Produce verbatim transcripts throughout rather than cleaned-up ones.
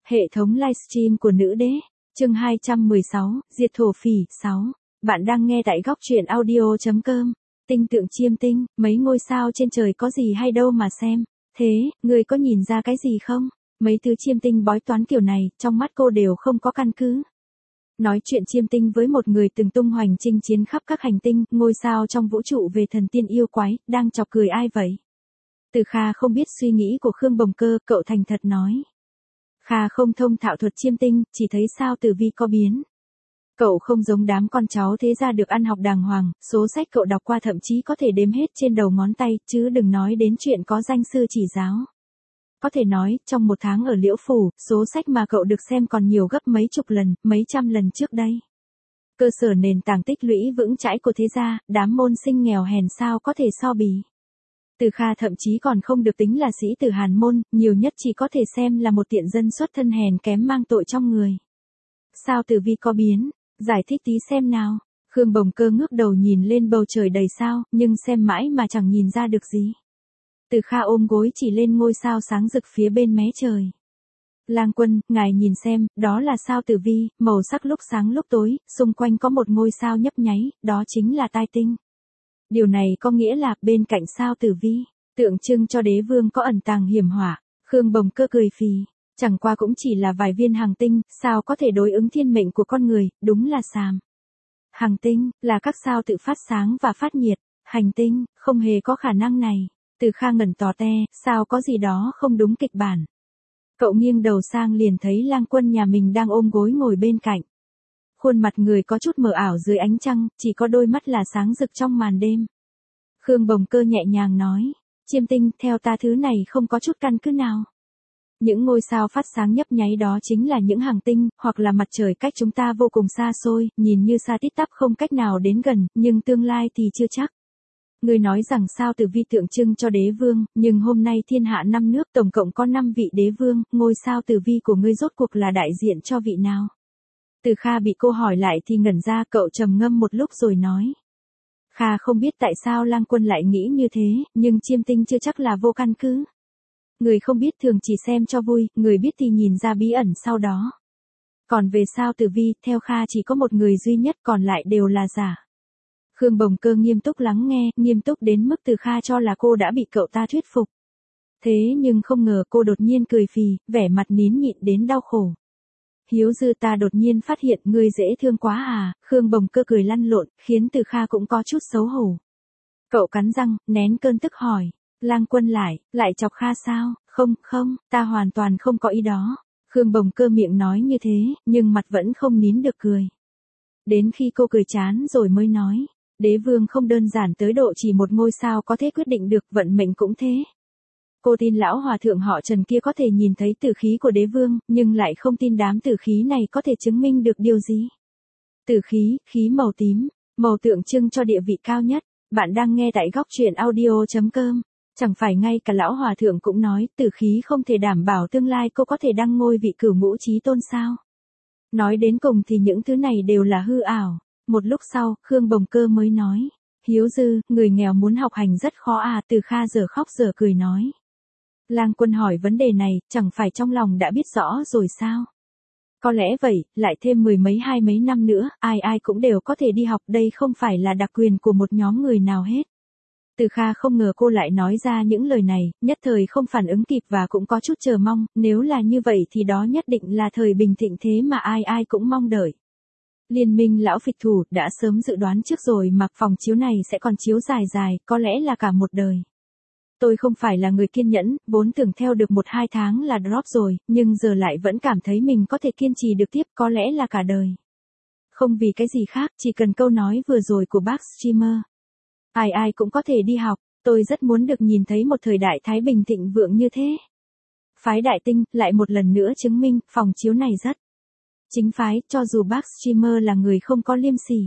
Hệ thống livestream của nữ đế, chương hai trăm mười sáu, Diệt thổ phỉ, sáu. Bạn đang nghe tại góc truyện audio chấm com. Tinh tượng chiêm tinh, mấy ngôi sao trên trời có gì hay đâu mà xem. Thế, người có nhìn ra cái gì không? Mấy thứ chiêm tinh bói toán kiểu này, trong mắt cô đều không có căn cứ. Nói chuyện chiêm tinh với một người từng tung hoành chinh chiến khắp các hành tinh, ngôi sao trong vũ trụ về thần tiên yêu quái, đang chọc cười ai vậy? Từ Kha không biết suy nghĩ của Khương Bồng Cơ, cậu thành thật nói. Kha không thông thạo thuật chiêm tinh, chỉ thấy sao tử vi có biến. Cậu không giống đám con cháu thế gia được ăn học đàng hoàng, số sách cậu đọc qua thậm chí có thể đếm hết trên đầu ngón tay, chứ đừng nói đến chuyện có danh sư chỉ giáo. Có thể nói, trong một tháng ở Liễu Phủ, số sách mà cậu được xem còn nhiều gấp mấy chục lần, mấy trăm lần trước đây. Cơ sở nền tảng tích lũy vững chãi của thế gia, đám môn sinh nghèo hèn sao có thể so bì. Từ Kha thậm chí còn không được tính là sĩ tử hàn môn, nhiều nhất chỉ có thể xem là một tiện dân xuất thân hèn kém mang tội trong người. Sao tử vi có biến? Giải thích tí xem nào. Khương Bồng Cơ ngước đầu nhìn lên bầu trời đầy sao, nhưng xem mãi mà chẳng nhìn ra được gì. Từ Kha ôm gối chỉ lên ngôi sao sáng rực phía bên mé trời. Lang Quân, ngài nhìn xem, đó là sao tử vi, màu sắc lúc sáng lúc tối, xung quanh có một ngôi sao nhấp nháy, đó chính là tai tinh. Điều này có nghĩa là bên cạnh sao tử vi, tượng trưng cho đế vương có ẩn tàng hiểm họa. Khương Bồng Cơ cười phì, chẳng qua cũng chỉ là vài viên hành tinh, sao có thể đối ứng thiên mệnh của con người, đúng là xàm. Hành tinh, là các sao tự phát sáng và phát nhiệt, hành tinh, không hề có khả năng này. Từ Kha ngẩn tò te, sao có gì đó không đúng kịch bản. Cậu nghiêng đầu sang liền thấy Lang Quân nhà mình đang ôm gối ngồi bên cạnh. Khuôn mặt người có chút mờ ảo dưới ánh trăng, chỉ có đôi mắt là sáng rực trong màn đêm. Khương Bồng Cơ nhẹ nhàng nói, chiêm tinh, theo ta thứ này không có chút căn cứ nào. Những ngôi sao phát sáng nhấp nháy đó chính là những hành tinh, hoặc là mặt trời cách chúng ta vô cùng xa xôi, nhìn như xa tít tắp không cách nào đến gần, nhưng tương lai thì chưa chắc. Ngươi nói rằng sao tử vi tượng trưng cho đế vương, nhưng hôm nay thiên hạ năm nước tổng cộng có năm vị đế vương, ngôi sao tử vi của ngươi rốt cuộc là đại diện cho vị nào? Từ Kha bị cô hỏi lại thì ngẩn ra, cậu trầm ngâm một lúc rồi nói. Kha không biết tại sao Lang Quân lại nghĩ như thế, nhưng chiêm tinh chưa chắc là vô căn cứ. Người không biết thường chỉ xem cho vui, người biết thì nhìn ra bí ẩn sau đó. Còn về sao tử vi, theo Kha chỉ có một người duy nhất, còn lại đều là giả. Khương Bồng Cơ nghiêm túc lắng nghe, nghiêm túc đến mức Từ Kha cho là cô đã bị cậu ta thuyết phục. Thế nhưng không ngờ cô đột nhiên cười phì, vẻ mặt nín nhịn đến đau khổ. Hiếu Dư, ta đột nhiên phát hiện ngươi dễ thương quá à, Khương Bồng Cơ cười lăn lộn, khiến Từ Kha cũng có chút xấu hổ. Cậu cắn răng, nén cơn tức hỏi, Lang Quân lại, lại chọc Kha sao, không, không, ta hoàn toàn không có ý đó. Khương Bồng Cơ miệng nói như thế, nhưng mặt vẫn không nín được cười. Đến khi cô cười chán rồi mới nói, đế vương không đơn giản tới độ chỉ một ngôi sao có thể quyết định được, vận mệnh cũng thế. Cô tin lão hòa thượng họ Trần kia có thể nhìn thấy tử khí của đế vương, nhưng lại không tin đám tử khí này có thể chứng minh được điều gì. Tử khí, khí màu tím, màu tượng trưng cho địa vị cao nhất. Bạn đang nghe tại góc truyện audio chấm com. Chẳng phải ngay cả lão hòa thượng cũng nói, tử khí không thể đảm bảo tương lai cô có thể đăng ngôi vị cửu ngũ chí tôn sao. Nói đến cùng thì những thứ này đều là hư ảo. Một lúc sau, Khương Bồng Cơ mới nói, Hiếu Dư, người nghèo muốn học hành rất khó à. Từ Kha giờ khóc giờ cười nói. Lang Quân hỏi vấn đề này, chẳng phải trong lòng đã biết rõ rồi sao? Có lẽ vậy, lại thêm mười mấy hai mấy năm nữa, ai ai cũng đều có thể đi học, đây không phải là đặc quyền của một nhóm người nào hết. Từ Kha không ngờ cô lại nói ra những lời này, nhất thời không phản ứng kịp và cũng có chút chờ mong, nếu là như vậy thì đó nhất định là thời bình thịnh thế mà ai ai cũng mong đợi. Liên minh lão phịch thủ đã sớm dự đoán trước rồi mà phòng chiếu này sẽ còn chiếu dài dài, có lẽ là cả một đời. Tôi không phải là người kiên nhẫn, vốn tưởng theo được một hai tháng là drop rồi, nhưng giờ lại vẫn cảm thấy mình có thể kiên trì được tiếp, có lẽ là cả đời. Không vì cái gì khác, chỉ cần câu nói vừa rồi của bác streamer. Ai ai cũng có thể đi học, tôi rất muốn được nhìn thấy một thời đại thái bình thịnh vượng như thế. Phái Đại Tinh, lại một lần nữa chứng minh, phòng chiếu này rất chính phái, cho dù bác streamer là người không có liêm sỉ.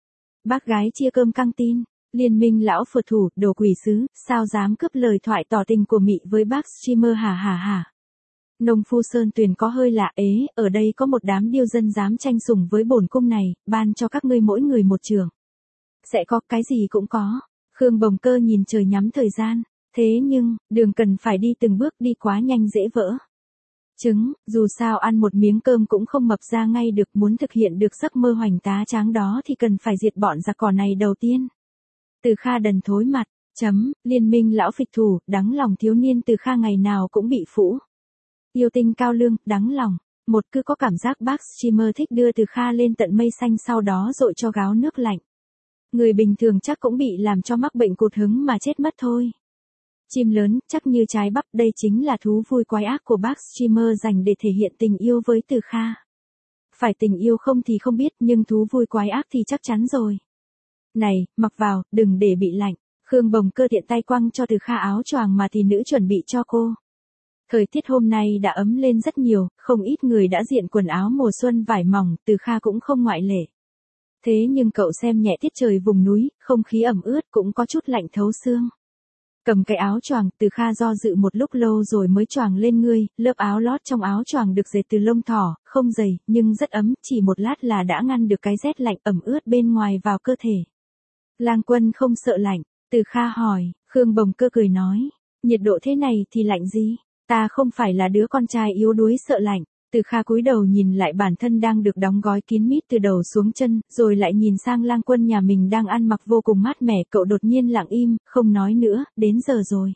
Bác gái chia cơm căng tin. Liên minh lão phượt thủ, đồ quỷ sứ, sao dám cướp lời thoại tỏ tình của Mị với bác streamer hả hả hả. Nông phu Sơn Tuyền có hơi lạ ế, ở đây có một đám điêu dân dám tranh sủng với bổn cung này, ban cho các ngươi mỗi người một trường. Sẽ có, cái gì cũng có. Khương Bồng Cơ nhìn trời nhắm thời gian. Thế nhưng, đường cần phải đi từng bước đi quá nhanh dễ vỡ. Trứng, dù sao ăn một miếng cơm cũng không mập ra ngay được, muốn thực hiện được giấc mơ hoành tá tráng đó thì cần phải diệt bọn giặc cỏ này đầu tiên. Từ Kha đần thối mặt, chấm, liên minh lão phịch thủ, đắng lòng thiếu niên Từ Kha ngày nào cũng bị phũ. Yêu tinh cao lương, đắng lòng, một cứ có cảm giác bác streamer thích đưa Từ Kha lên tận mây xanh sau đó dội cho gáo nước lạnh. Người bình thường chắc cũng bị làm cho mắc bệnh cụt hứng mà chết mất thôi. Chim lớn, chắc như trái bắp, đây chính là thú vui quái ác của bác streamer dành để thể hiện tình yêu với Từ Kha. Phải tình yêu không thì không biết, nhưng thú vui quái ác thì chắc chắn rồi. Này, mặc vào, đừng để bị lạnh. Khương Bồng Cơ tiện tay quăng cho Từ Kha áo choàng mà thì nữ chuẩn bị cho cô. Thời tiết hôm nay đã ấm lên rất nhiều, không ít người đã diện quần áo mùa xuân vải mỏng, Từ Kha cũng không ngoại lệ. Thế nhưng cậu xem nhẹ tiết trời vùng núi, không khí ẩm ướt cũng có chút lạnh thấu xương. Cầm cái áo choàng, Từ Kha do dự một lúc lâu rồi mới choàng lên người, lớp áo lót trong áo choàng được dệt từ lông thỏ, không dày, nhưng rất ấm, chỉ một lát là đã ngăn được cái rét lạnh ẩm ướt bên ngoài vào cơ thể. Lang Quân không sợ lạnh, Từ Kha hỏi, Khương Bồng Cơ cười nói, nhiệt độ thế này thì lạnh gì, ta không phải là đứa con trai yếu đuối sợ lạnh. Từ Kha cúi đầu nhìn lại bản thân đang được đóng gói kín mít từ đầu xuống chân, rồi lại nhìn sang Lang Quân nhà mình đang ăn mặc vô cùng mát mẻ, cậu đột nhiên lặng im, không nói nữa, đến giờ rồi.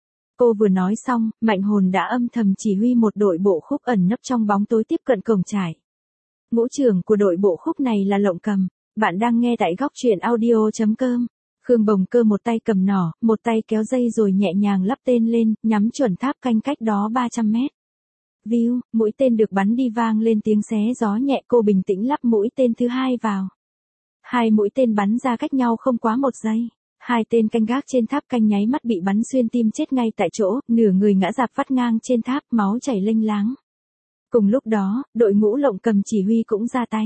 Cô vừa nói xong, Mạnh Hồn đã âm thầm chỉ huy một đội bộ khúc ẩn nấp trong bóng tối tiếp cận cổng trại. Ngũ trưởng của đội bộ khúc này là Lộng Cầm, bạn đang nghe tại góc truyện audio chấm com. Khương Bồng Cơ một tay cầm nỏ, một tay kéo dây rồi nhẹ nhàng lắp tên lên, nhắm chuẩn tháp canh cách đó ba trăm mét. View, mũi tên được bắn đi vang lên tiếng xé gió nhẹ, cô bình tĩnh lắp mũi tên thứ hai vào. Hai mũi tên bắn ra cách nhau không quá một giây. Hai tên canh gác trên tháp canh nháy mắt bị bắn xuyên tim chết ngay tại chỗ, nửa người ngã rạp vắt ngang trên tháp, máu chảy lênh láng. Cùng lúc đó, đội ngũ Lộng Cầm chỉ huy cũng ra tay.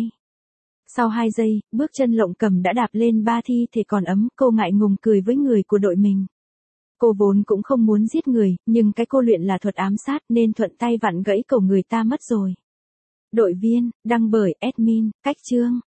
Sau hai giây, bước chân Lộng Cầm đã đạp lên ba thi thể còn ấm, cô ngại ngùng cười với người của đội mình. Cô vốn cũng không muốn giết người, nhưng cái cô luyện là thuật ám sát nên thuận tay vặn gãy cổ người ta mất rồi. Đội viên, đăng bởi admin, Cách Chương.